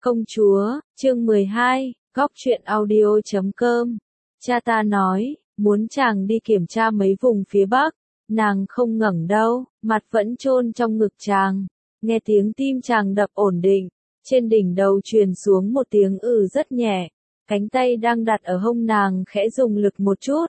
Công chúa, chương 12, góc truyện audio.com. Cha ta nói, muốn chàng đi kiểm tra mấy vùng phía Bắc. Nàng không ngẩng đâu, mặt vẫn chôn trong ngực chàng. Nghe tiếng tim chàng đập ổn định. Trên đỉnh đầu truyền xuống một tiếng rất nhẹ. Cánh tay đang đặt ở hông nàng khẽ dùng lực một chút.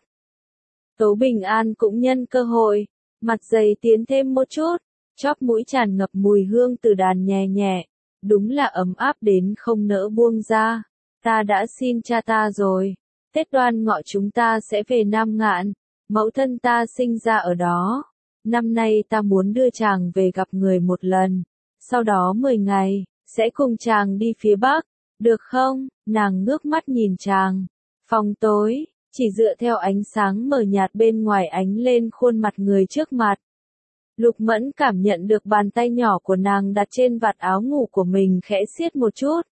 Tố Bình An cũng nhân cơ hội. Mặt dày tiến thêm một chút. Chóp mũi tràn ngập mùi hương từ đàn nhẹ nhẹ. Đúng là ấm áp đến không nỡ buông ra. Ta đã xin cha ta rồi. Tết Đoan Ngọ chúng ta sẽ về Nam Ngạn. Mẫu thân ta sinh ra ở đó. Năm nay ta muốn đưa chàng về gặp người một lần. Sau đó 10 ngày, sẽ cùng chàng đi phía Bắc. Được không? Nàng ngước mắt nhìn chàng. Phòng tối, chỉ dựa theo ánh sáng mờ nhạt bên ngoài ánh lên khuôn mặt người trước mặt. Lục Mẫn cảm nhận được bàn tay nhỏ của nàng đặt trên vạt áo ngủ của mình khẽ siết một chút.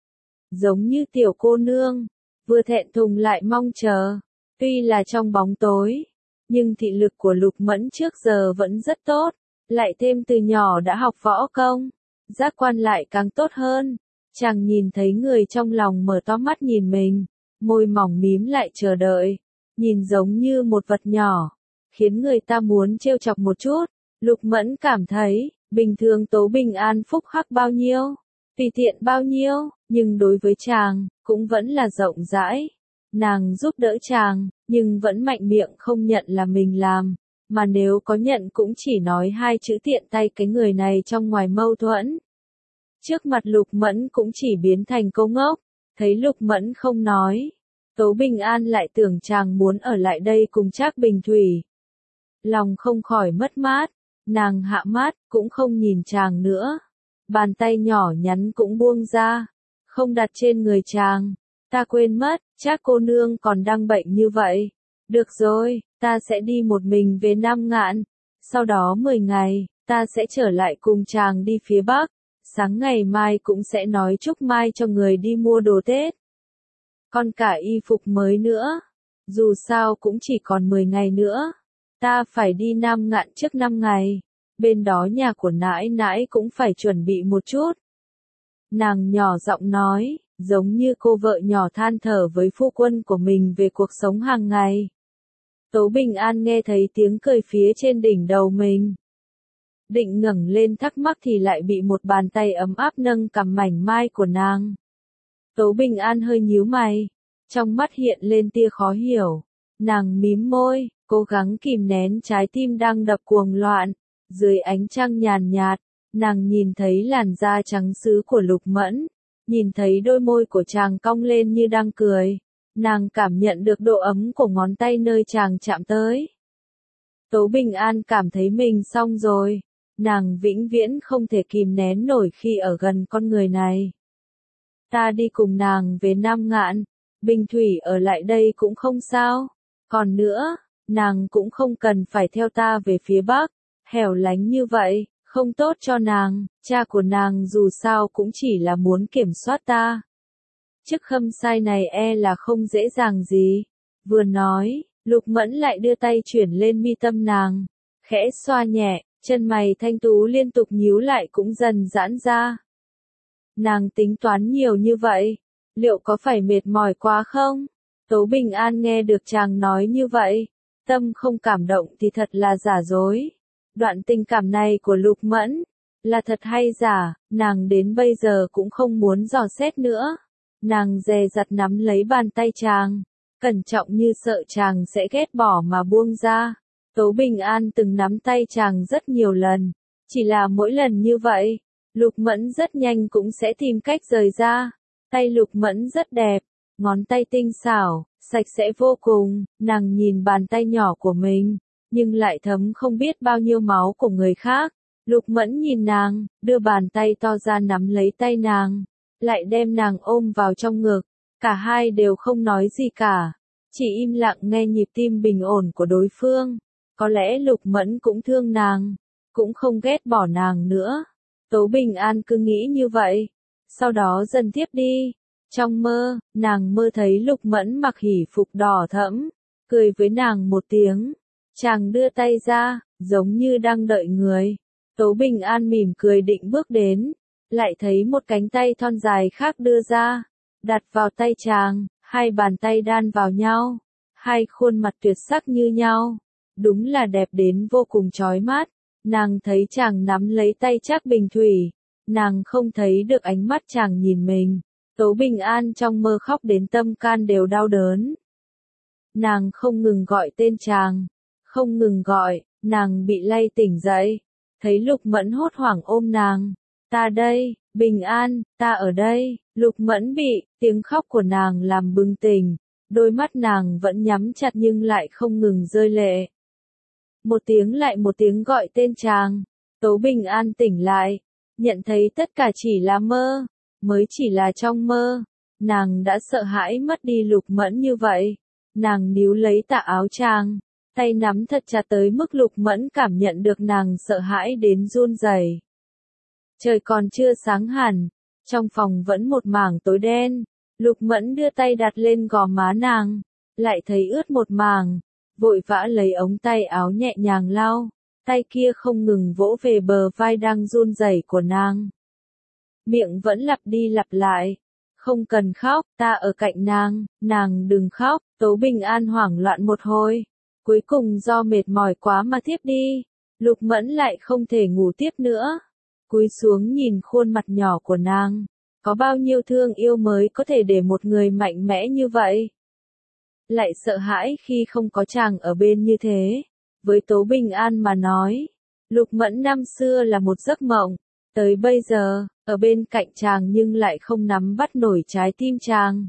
Giống như tiểu cô nương, vừa thẹn thùng lại mong chờ. Tuy là trong bóng tối, nhưng thị lực của Lục Mẫn trước giờ vẫn rất tốt. Lại thêm từ nhỏ đã học võ công, giác quan lại càng tốt hơn. Chàng nhìn thấy người trong lòng mở to mắt nhìn mình, môi mỏng mím lại chờ đợi. Nhìn giống như một vật nhỏ, khiến người ta muốn trêu chọc một chút. Lục Mẫn cảm thấy, bình thường Tố Bình An phúc hắc bao nhiêu, tùy tiện bao nhiêu, nhưng đối với chàng, cũng vẫn là rộng rãi. Nàng giúp đỡ chàng, nhưng vẫn mạnh miệng không nhận là mình làm, mà nếu có nhận cũng chỉ nói hai chữ tiện tay cái người này trong ngoài mâu thuẫn. Trước mặt Lục Mẫn cũng chỉ biến thành câu ngốc, thấy Lục Mẫn không nói. Tố Bình An lại tưởng chàng muốn ở lại đây cùng Trác Bình Thủy. Lòng không khỏi mất mát. Nàng hạ mát, cũng không nhìn chàng nữa. Bàn tay nhỏ nhắn cũng buông ra. Không đặt trên người chàng. Ta quên mất, Trác cô nương còn đang bệnh như vậy. Được rồi, ta sẽ đi một mình về Nam Ngạn. Sau đó 10 ngày, ta sẽ trở lại cùng chàng đi phía Bắc. Sáng ngày mai cũng sẽ nói chúc mai cho người đi mua đồ Tết. Còn cả y phục mới nữa. Dù sao cũng chỉ còn 10 ngày nữa. Ta phải đi Nam Ngạn trước 5 ngày. Bên đó nhà của nãi nãi cũng phải chuẩn bị một chút. Nàng nhỏ giọng nói, giống như cô vợ nhỏ than thở với phu quân của mình về cuộc sống hàng ngày. Tố Bình An nghe thấy tiếng cười phía trên đỉnh đầu mình. Định ngẩng lên thắc mắc thì lại bị một bàn tay ấm áp nâng cằm mảnh mai của nàng. Tố Bình An hơi nhíu mày. Trong mắt hiện lên tia khó hiểu. Nàng mím môi, cố gắng kìm nén trái tim đang đập cuồng loạn. Dưới ánh trăng nhàn nhạt, nàng nhìn thấy làn da trắng sứ của Lục Mẫn. Nhìn thấy đôi môi của chàng cong lên như đang cười. Nàng cảm nhận được độ ấm của ngón tay nơi chàng chạm tới. Tố Bình An cảm thấy mình xong rồi. Nàng vĩnh viễn không thể kìm nén nổi khi ở gần con người này. Ta đi cùng nàng về Nam Ngạn. Bình Thủy ở lại đây cũng không sao. Còn nữa, nàng cũng không cần phải theo ta về phía Bắc. Hẻo lánh như vậy, không tốt cho nàng. Cha của nàng dù sao cũng chỉ là muốn kiểm soát ta. Chức khâm sai này là không dễ dàng gì. Vừa nói, Lục Mẫn lại đưa tay chuyển lên mi tâm nàng. Khẽ xoa nhẹ, chân mày thanh tú liên tục nhíu lại cũng dần giãn ra. Nàng tính toán nhiều như vậy, liệu có phải mệt mỏi quá không? Tố Bình An nghe được chàng nói như vậy, tâm không cảm động thì thật là giả dối. Đoạn tình cảm này của Lục Mẫn, là thật hay giả, nàng đến bây giờ cũng không muốn dò xét nữa. Nàng dè dặt nắm lấy bàn tay chàng, cẩn trọng như sợ chàng sẽ ghét bỏ mà buông ra. Tố Bình An từng nắm tay chàng rất nhiều lần, chỉ là mỗi lần như vậy, Lục Mẫn rất nhanh cũng sẽ tìm cách rời ra. Tay Lục Mẫn rất đẹp, ngón tay tinh xảo, sạch sẽ vô cùng. Nàng nhìn bàn tay nhỏ của mình, nhưng lại thấm không biết bao nhiêu máu của người khác. Lục Mẫn nhìn nàng, đưa bàn tay to ra nắm lấy tay nàng, lại đem nàng ôm vào trong ngực. Cả hai đều không nói gì cả, chỉ im lặng nghe nhịp tim bình ổn của đối phương. Có lẽ Lục Mẫn cũng thương nàng, cũng không ghét bỏ nàng nữa. Tố Bình An cứ nghĩ như vậy. Sau đó dần tiếp đi. Trong mơ, nàng mơ thấy Lục Mẫn mặc hỉ phục đỏ thẫm, cười với nàng một tiếng. Chàng đưa tay ra, giống như đang đợi người. Tố Bình An mỉm cười định bước đến, lại thấy một cánh tay thon dài khác đưa ra, đặt vào tay chàng, hai bàn tay đan vào nhau, hai khuôn mặt tuyệt sắc như nhau, đúng là đẹp đến vô cùng chói mắt. Nàng thấy chàng nắm lấy tay Trác Bình Thủy, nàng không thấy được ánh mắt chàng nhìn mình. Tố Bình An trong mơ khóc đến tâm can đều đau đớn. Nàng không ngừng gọi tên chàng, không ngừng gọi, nàng bị lay tỉnh dậy, thấy Lục Mẫn hốt hoảng ôm nàng. Ta đây, Bình An, ta ở đây. Lục Mẫn bị tiếng khóc của nàng làm bừng tỉnh, đôi mắt nàng vẫn nhắm chặt nhưng lại không ngừng rơi lệ. Một tiếng lại một tiếng gọi tên chàng, Tố Bình An tỉnh lại, nhận thấy tất cả chỉ là mơ, mới chỉ là trong mơ. Nàng đã sợ hãi mất đi Lục Mẫn như vậy. Nàng níu lấy tà áo chàng, tay nắm thật chặt tới mức Lục Mẫn cảm nhận được nàng sợ hãi đến run rẩy. Trời còn chưa sáng hẳn, trong phòng vẫn một mảng tối đen. Lục Mẫn đưa tay đặt lên gò má nàng, lại thấy ướt một mảng, vội vã lấy ống tay áo nhẹ nhàng lau, tay kia không ngừng vỗ về bờ vai đang run rẩy của nàng. Miệng vẫn lặp đi lặp lại, không cần khóc, ta ở cạnh nàng đừng khóc. Tố Bình An hoảng loạn một hồi, cuối cùng do mệt mỏi quá mà thiếp đi. Lục Mẫn lại không thể ngủ tiếp nữa, cúi xuống nhìn khuôn mặt nhỏ của nàng, có bao nhiêu thương yêu mới có thể để một người mạnh mẽ như vậy. Lại sợ hãi khi không có chàng ở bên như thế. Với Tố Bình An mà nói, Lục Mẫn năm xưa là một giấc mộng, tới bây giờ, ở bên cạnh chàng nhưng lại không nắm bắt nổi trái tim chàng.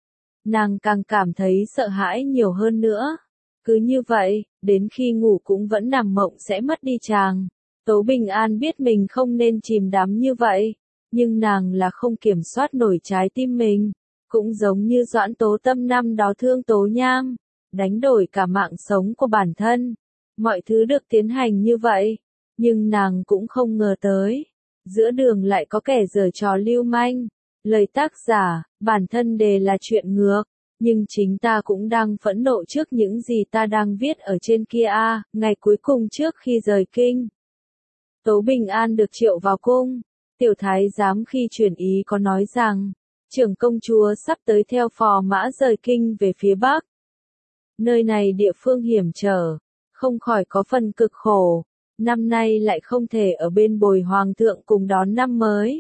Nàng càng cảm thấy sợ hãi nhiều hơn nữa. Cứ như vậy, đến khi ngủ cũng vẫn nằm mộng sẽ mất đi chàng. Tố Bình An biết mình không nên chìm đắm như vậy, nhưng nàng là không kiểm soát nổi trái tim mình. Cũng giống như Doãn Tố Tâm năm đó thương Tố Nham, đánh đổi cả mạng sống của bản thân. Mọi thứ được tiến hành như vậy, nhưng nàng cũng không ngờ tới, giữa đường lại có kẻ giở trò lưu manh. Lời tác giả, bản thân đề là chuyện ngược, nhưng chính ta cũng đang phẫn nộ trước những gì ta đang viết ở trên kia a. Ngày cuối cùng trước khi rời kinh, Tố Bình An được triệu vào cung. Tiểu thái giám khi truyền ý có nói rằng, trưởng công chúa sắp tới theo phò mã rời kinh về phía Bắc. Nơi này địa phương hiểm trở, không khỏi có phần cực khổ. Năm nay lại không thể ở bên bồi hoàng thượng cùng đón năm mới.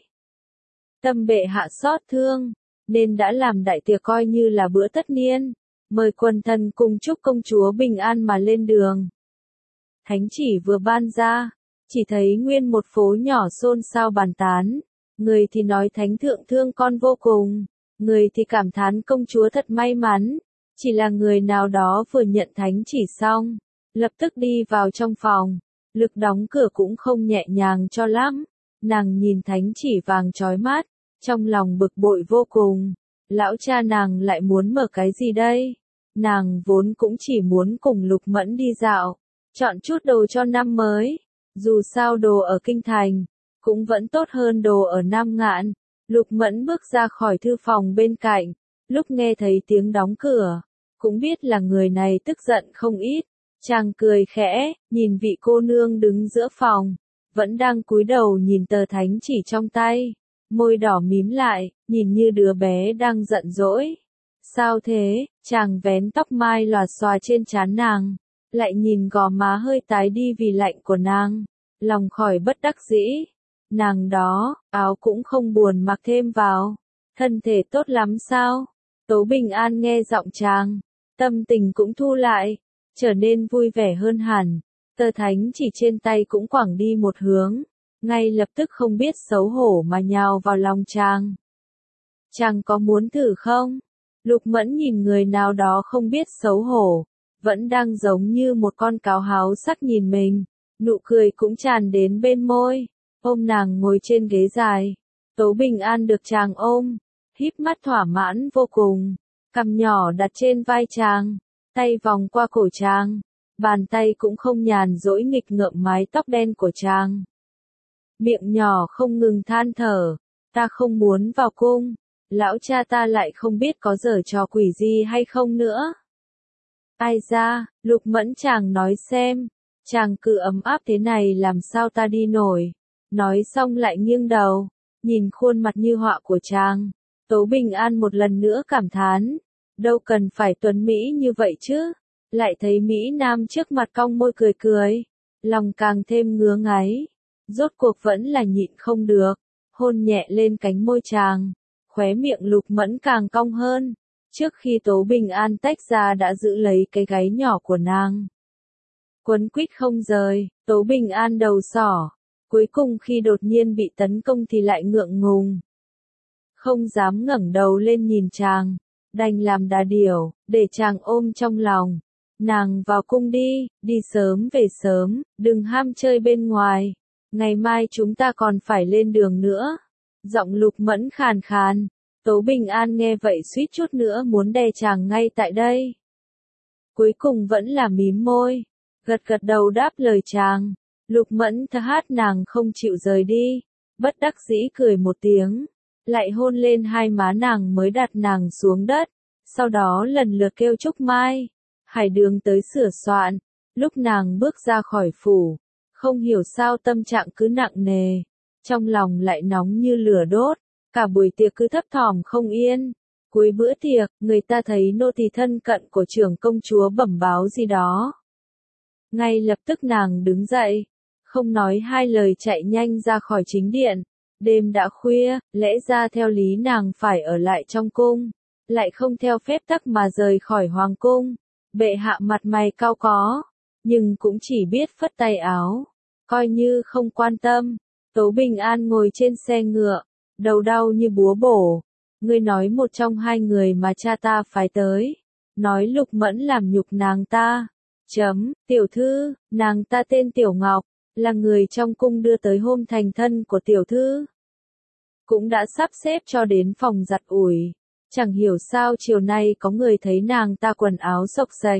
Tâm bệ hạ xót thương, nên đã làm đại tiệc coi như là bữa tất niên, mời quần thần cùng chúc công chúa bình an mà lên đường. Thánh chỉ vừa ban ra, chỉ thấy nguyên một phố nhỏ xôn xao bàn tán, người thì nói thánh thượng thương con vô cùng, người thì cảm thán công chúa thật may mắn. Chỉ là người nào đó vừa nhận thánh chỉ xong, lập tức đi vào trong phòng, lực đóng cửa cũng không nhẹ nhàng cho lắm. Nàng nhìn thánh chỉ vàng chói mắt, trong lòng bực bội vô cùng. Lão cha nàng lại muốn mở cái gì đây? Nàng vốn cũng chỉ muốn cùng Lục Mẫn đi dạo, chọn chút đồ cho năm mới. Dù sao đồ ở kinh thành, cũng vẫn tốt hơn đồ ở Nam Ngạn. Lục Mẫn bước ra khỏi thư phòng bên cạnh, lúc nghe thấy tiếng đóng cửa, cũng biết là người này tức giận không ít. Chàng cười khẽ, nhìn vị cô nương đứng giữa phòng, vẫn đang cúi đầu nhìn tờ thánh chỉ trong tay, môi đỏ mím lại, nhìn như đứa bé đang giận dỗi. Sao thế? Chàng vén tóc mai lòa xòa trên trán nàng, lại nhìn gò má hơi tái đi vì lạnh của nàng, lòng khỏi bất đắc dĩ. Nàng đó, áo cũng không buồn mặc thêm vào, thân thể tốt lắm sao? Tố Bình An nghe giọng chàng, tâm tình cũng thu lại, trở nên vui vẻ hơn hẳn. Tờ thánh chỉ trên tay cũng quẳng đi một hướng, ngay lập tức không biết xấu hổ mà nhào vào lòng chàng. Chàng có muốn thử không? Lục Mẫn nhìn người nào đó không biết xấu hổ, vẫn đang giống như một con cáo háo sắc nhìn mình, nụ cười cũng tràn đến bên môi, ôm nàng ngồi trên ghế dài. Tố Bình An được chàng ôm, híp mắt thỏa mãn vô cùng, cằm nhỏ đặt trên vai chàng, tay vòng qua cổ chàng, bàn tay cũng không nhàn dỗi nghịch ngợm mái tóc đen của chàng. Miệng nhỏ không ngừng than thở, ta không muốn vào cung, lão cha ta lại không biết có giở trò quỷ gì hay không nữa. Ai ra, Lục Mẫn chàng nói xem, chàng cứ ấm áp thế này làm sao ta đi nổi. Nói xong lại nghiêng đầu, Nhìn khuôn mặt như họa của chàng, Tố Bình An một lần nữa cảm thán, đâu cần phải tuấn Mỹ như vậy chứ, lại thấy Mỹ Nam trước mặt cong môi cười cười, lòng càng thêm ngứa ngáy, rốt cuộc vẫn là nhịn không được, hôn nhẹ lên cánh môi chàng, khóe miệng Lục Mẫn càng cong hơn, trước khi Tố Bình An tách ra đã giữ lấy cái gáy nhỏ của nàng. Quấn quýt không rời, Tố Bình An đầu sỏ, cuối cùng khi đột nhiên bị tấn công thì lại ngượng ngùng. Không dám ngẩng đầu lên nhìn chàng, đành làm đà điểu, để chàng ôm trong lòng. Nàng vào cung đi, đi sớm về sớm, đừng ham chơi bên ngoài. Ngày mai chúng ta còn phải lên đường nữa. Giọng Lục Mẫn khàn khàn, Tố Bình An nghe vậy suýt chút nữa muốn đè chàng ngay tại đây. Cuối cùng vẫn là mím môi, gật gật đầu đáp lời chàng. Lục Mẫn hát nàng không chịu rời đi, bất đắc dĩ cười một tiếng, lại hôn lên hai má nàng mới đặt nàng xuống đất, sau đó lần lượt kêu Trúc Mai, Hải Đường tới sửa soạn. Lúc nàng bước ra khỏi phủ, không hiểu sao tâm trạng cứ nặng nề, trong lòng lại nóng như lửa đốt, cả buổi tiệc cứ thấp thỏm không yên. Cuối bữa tiệc, người ta thấy nô tỳ thân cận của trưởng công chúa bẩm báo gì đó. Ngay lập tức nàng đứng dậy, không nói hai lời chạy nhanh ra khỏi chính điện. Đêm đã khuya, lẽ ra theo lý nàng phải ở lại trong cung, lại không theo phép tắc mà rời khỏi hoàng cung. Bệ hạ mặt mày cau có, nhưng cũng chỉ biết phất tay áo, coi như không quan tâm. Tố Bình An ngồi trên xe ngựa, đầu đau như búa bổ. Ngươi nói một trong hai người mà cha ta phái tới, nói Lục Mẫn làm nhục nàng ta. Tiểu thư, nàng ta tên Tiểu Ngọc, là người trong cung đưa tới hôm thành thân của tiểu thư. Cũng đã sắp xếp cho đến phòng giặt ủi. Chẳng hiểu sao chiều nay có người thấy nàng ta quần áo xộc xệch,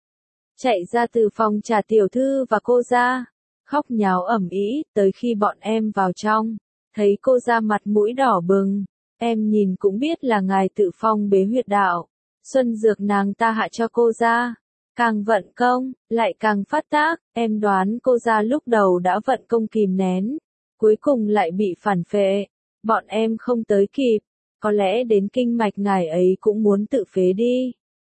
chạy ra từ phòng trả tiểu thư và cô ra, khóc nháo ầm ĩ, tới khi bọn em vào trong, thấy cô ra mặt mũi đỏ bừng, em nhìn cũng biết là ngài tự phong bế huyệt đạo, xuân dược nàng ta hạ cho cô ra, càng vận công, lại càng phát tác, em đoán cô ra lúc đầu đã vận công kìm nén, cuối cùng lại bị phản phệ, bọn em không tới kịp. Có lẽ đến kinh mạch ngài ấy cũng muốn tự phế đi.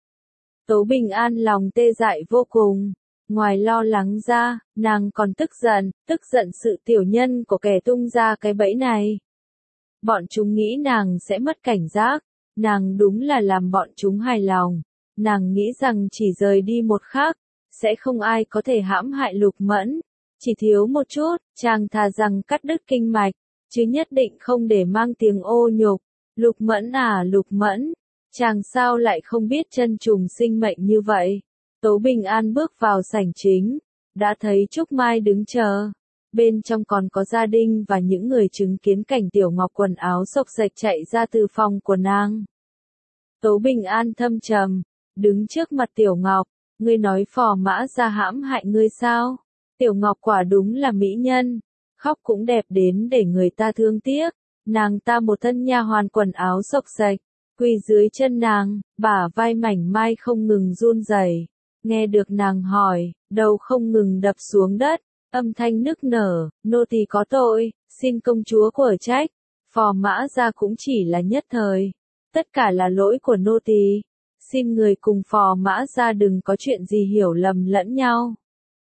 Tố Bình An lòng tê dại vô cùng, ngoài lo lắng ra, nàng còn tức giận sự tiểu nhân của kẻ tung ra cái bẫy này. Bọn chúng nghĩ nàng sẽ mất cảnh giác, nàng đúng là làm bọn chúng hài lòng, nàng nghĩ rằng chỉ rời đi một khắc, sẽ không ai có thể hãm hại Lục Mẫn, chỉ thiếu một chút, chàng thà rằng cắt đứt kinh mạch, chứ nhất định không để mang tiếng ô nhục. Lục Mẫn à Lục Mẫn, chàng sao lại không biết chân trùng sinh mệnh như vậy? Tố Bình An bước vào sảnh chính, đã thấy Trúc Mai đứng chờ. Bên trong còn có gia đình và những người chứng kiến cảnh Tiểu Ngọc quần áo xộc xệch chạy ra từ phòng của nàng. Tố Bình An thâm trầm, đứng trước mặt Tiểu Ngọc, ngươi nói Phò Mã Gia hãm hại ngươi sao? Tiểu Ngọc quả đúng là mỹ nhân, khóc cũng đẹp đến để người ta thương tiếc. Nàng ta một thân nha hoàn quần áo xộc xệch, quỳ dưới chân nàng, bả vai mảnh mai không ngừng run rẩy. Nghe được nàng hỏi, đầu không ngừng đập xuống đất, âm thanh nức nở, nô tỳ có tội, xin công chúa của trách. Phò Mã Gia cũng chỉ là nhất thời, tất cả là lỗi của nô tỳ. Xin người cùng Phò Mã Gia đừng có chuyện gì hiểu lầm lẫn nhau.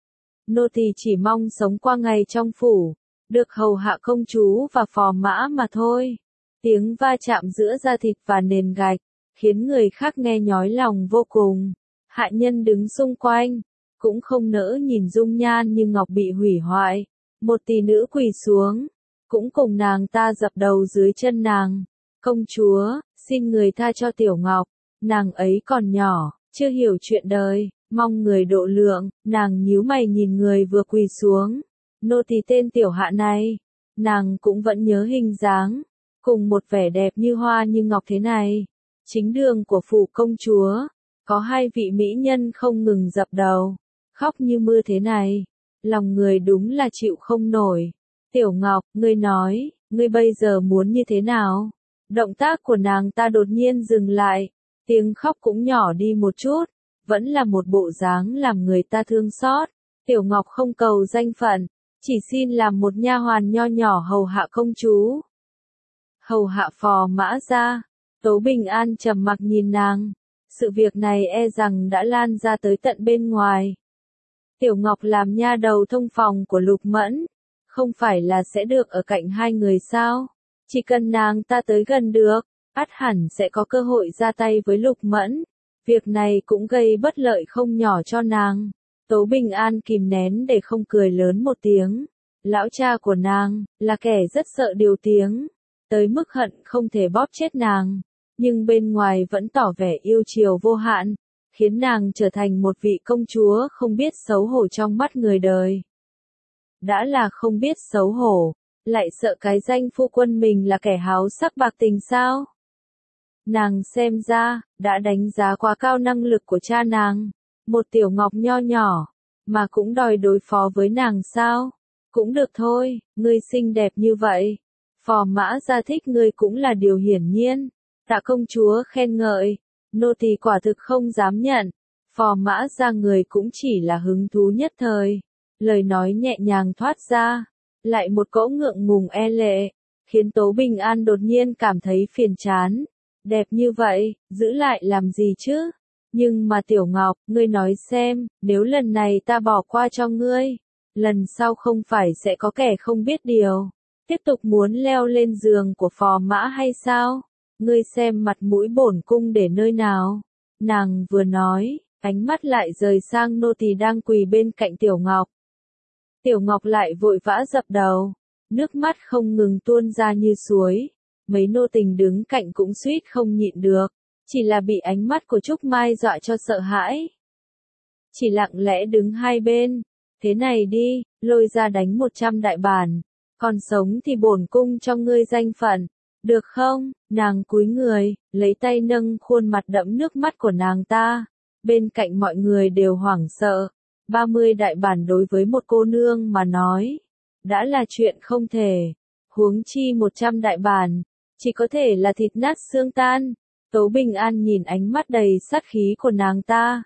Nô tỳ chỉ mong sống qua ngày trong phủ, được hầu hạ công chúa và Phò Mã mà thôi. Tiếng va chạm giữa da thịt và nền gạch, khiến người khác nghe nhói lòng vô cùng. Hạ nhân đứng xung quanh, cũng không nỡ nhìn dung nhan như ngọc bị hủy hoại. Một tỷ nữ quỳ xuống, cũng cùng nàng ta dập đầu dưới chân nàng. Công chúa, xin người tha cho Tiểu Ngọc, nàng ấy còn nhỏ, chưa hiểu chuyện đời, mong người độ lượng. Nàng nhíu mày nhìn người vừa quỳ xuống. Nô tỳ tên Tiểu Hạ này, nàng cũng vẫn nhớ hình dáng, cùng một vẻ đẹp như hoa như ngọc thế này. Chính đường của phủ công chúa, có hai vị mỹ nhân không ngừng dập đầu, khóc như mưa thế này, lòng người đúng là chịu không nổi. Tiểu Ngọc, ngươi nói, ngươi bây giờ muốn như thế nào? Động tác của nàng ta đột nhiên dừng lại, tiếng khóc cũng nhỏ đi một chút, vẫn là một bộ dáng làm người ta thương xót. Tiểu Ngọc không cầu danh phận, chỉ xin làm một nha hoàn nho nhỏ hầu hạ công chúa. hầu hạ Phò Mã ra. Tố Bình An trầm mặc nhìn nàng. Sự việc này e rằng đã lan ra tới tận bên ngoài. Tiểu Ngọc làm nha đầu thông phòng của Lục Mẫn, không phải là sẽ được ở cạnh hai người sao? Chỉ cần nàng ta tới gần được, ắt hẳn sẽ có cơ hội ra tay với Lục Mẫn. Việc này cũng gây bất lợi không nhỏ cho nàng. Tố Bình An kìm nén để không cười lớn một tiếng. Lão cha của nàng, là kẻ rất sợ điều tiếng, tới mức hận không thể bóp chết nàng, nhưng bên ngoài vẫn tỏ vẻ yêu chiều vô hạn, khiến nàng trở thành một vị công chúa không biết xấu hổ trong mắt người đời. Đã là không biết xấu hổ, lại sợ cái danh phu quân mình là kẻ háo sắc bạc tình sao? Nàng xem ra, đã đánh giá quá cao năng lực của cha nàng, một tiểu ngọc nho nhỏ, mà cũng đòi đối phó với nàng sao? Cũng được thôi, ngươi xinh đẹp như vậy. Phò Mã Gia thích ngươi cũng là điều hiển nhiên. Tạ công chúa khen ngợi, nô tỳ quả thực không dám nhận. Phò Mã Gia người cũng chỉ là hứng thú nhất thời. Lời nói nhẹ nhàng thoát ra, lại một cỗ ngượng ngùng e lệ, khiến Tố Bình An đột nhiên cảm thấy phiền chán. Đẹp như vậy, giữ lại làm gì chứ? Nhưng mà Tiểu Ngọc, ngươi nói xem, nếu lần này ta bỏ qua cho ngươi, lần sau không phải sẽ có kẻ không biết điều, tiếp tục muốn leo lên giường của Phò Mã hay sao? Ngươi xem mặt mũi bổn cung để nơi nào? Nàng vừa nói, ánh mắt lại rời sang nô tỳ đang quỳ bên cạnh Tiểu Ngọc. Tiểu Ngọc lại vội vã dập đầu, nước mắt không ngừng tuôn ra như suối. Mấy nô tình đứng cạnh cũng suýt không nhịn được, chỉ là bị ánh mắt của Trúc Mai dọa cho sợ hãi. Chỉ lặng lẽ đứng hai bên, thế này đi, lôi ra đánh 100 đại bản, còn sống thì bổn cung cho ngươi danh phận, được không? Nàng cúi người, lấy tay nâng khuôn mặt đẫm nước mắt của nàng ta, bên cạnh mọi người đều hoảng sợ. 30 đại bản đối với một cô nương mà nói, đã là chuyện không thể, huống chi 100 đại bản, chỉ có thể là thịt nát xương tan. Tố Bình An nhìn ánh mắt đầy sát khí của nàng ta,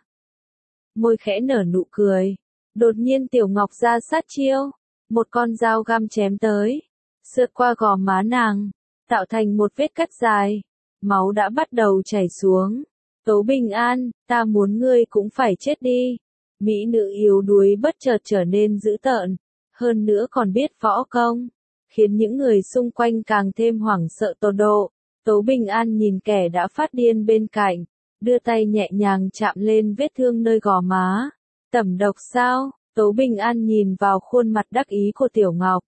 môi khẽ nở nụ cười. Đột nhiên Tiểu Ngọc ra sát chiêu, một con dao găm chém tới, sượt qua gò má nàng, tạo thành một vết cắt dài, máu đã bắt đầu chảy xuống. Tố Bình An, ta muốn ngươi cũng phải chết đi. Mỹ nữ yếu đuối bất chợt trở nên dữ tợn, hơn nữa còn biết võ công, khiến những người xung quanh càng thêm hoảng sợ tột độ. Tố Bình An nhìn kẻ đã phát điên bên cạnh, đưa tay nhẹ nhàng chạm lên vết thương nơi gò má. Tẩm độc sao? Tố Bình An nhìn vào khuôn mặt đắc ý của Tiểu Ngọc.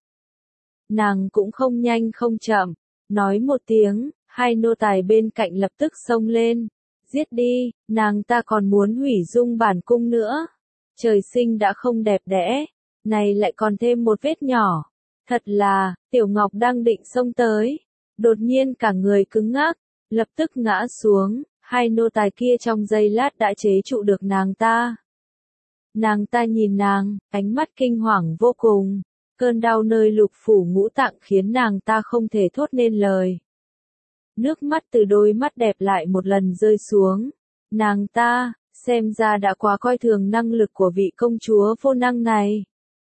Nàng cũng không nhanh không chậm, nói một tiếng, hai nô tài bên cạnh lập tức xông lên. Giết đi, nàng ta còn muốn hủy dung bản cung nữa. Trời sinh đã không đẹp đẽ, này lại còn thêm một vết nhỏ. Thật là, Tiểu Ngọc đang định xông tới, đột nhiên cả người cứng ngắc, lập tức ngã xuống, hai nô tài kia trong giây lát đã chế trụ được nàng ta. Nàng ta nhìn nàng, ánh mắt kinh hoàng vô cùng, cơn đau nơi lục phủ ngũ tạng khiến nàng ta không thể thốt nên lời. Nước mắt từ đôi mắt đẹp lại một lần rơi xuống, nàng ta, xem ra đã quá coi thường năng lực của vị công chúa vô năng này.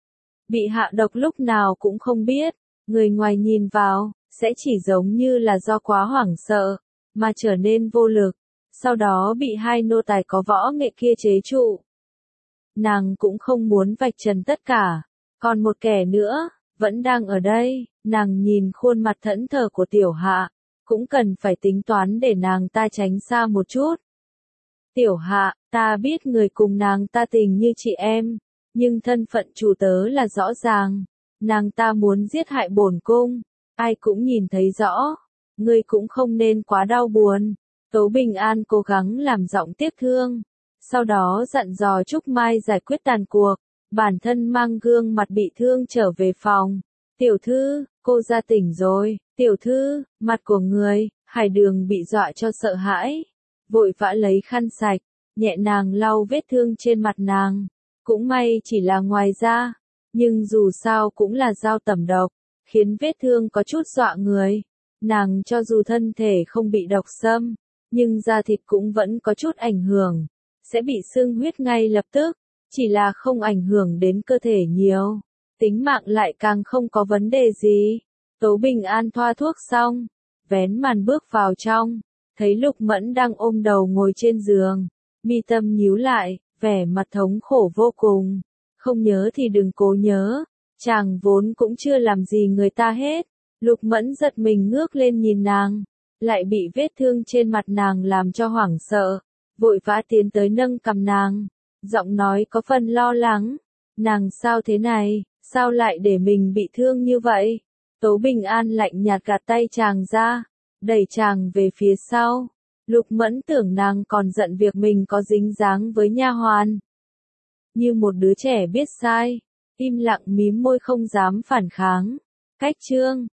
Bị hạ độc lúc nào cũng không biết, người ngoài nhìn vào, sẽ chỉ giống như là do quá hoảng sợ, mà trở nên vô lực, sau đó bị hai nô tài có võ nghệ kia chế trụ. Nàng cũng không muốn vạch trần tất cả, còn một kẻ nữa, vẫn đang ở đây, nàng nhìn khuôn mặt thẫn thờ của Tiểu Hạ, cũng cần phải tính toán để nàng ta tránh xa một chút. Tiểu Hạ, ta biết người cùng nàng ta tình như chị em, nhưng thân phận chủ tớ là rõ ràng, nàng ta muốn giết hại bổn cung, ai cũng nhìn thấy rõ, ngươi cũng không nên quá đau buồn. Tố Bình An cố gắng làm giọng tiếc thương, sau đó dặn dò Trúc Mai giải quyết tàn cuộc, bản thân mang gương mặt bị thương trở về phòng. Tiểu thư, cô ra tỉnh rồi. Tiểu thư, mặt của người, Hải Đường bị dọa cho sợ hãi, vội vã lấy khăn sạch, nhẹ nhàng lau vết thương trên mặt nàng. Cũng may chỉ là ngoài da, nhưng dù sao cũng là dao tẩm độc, khiến vết thương có chút dọa người. Nàng cho dù thân thể không bị độc xâm, nhưng da thịt cũng vẫn có chút ảnh hưởng, sẽ bị sưng huyết ngay lập tức, chỉ là không ảnh hưởng đến cơ thể nhiều, tính mạng lại càng không có vấn đề gì. Tố Bình An thoa thuốc xong, vén màn bước vào trong, thấy Lục Mẫn đang ôm đầu ngồi trên giường, mi tâm nhíu lại, vẻ mặt thống khổ vô cùng. Không nhớ thì đừng cố nhớ, chàng vốn cũng chưa làm gì người ta hết. Lục Mẫn giật mình ngước lên nhìn nàng, lại bị vết thương trên mặt nàng làm cho hoảng sợ, vội vã tiến tới nâng cằm nàng, giọng nói có phần lo lắng. Nàng sao thế này, sao lại để mình bị thương như vậy? Tố Bình An lạnh nhạt gạt tay chàng ra, đẩy chàng về phía sau. Lục Mẫn tưởng nàng còn giận việc mình có dính dáng với nha hoàn. Như một đứa trẻ biết sai, im lặng mím môi không dám phản kháng. Cách chương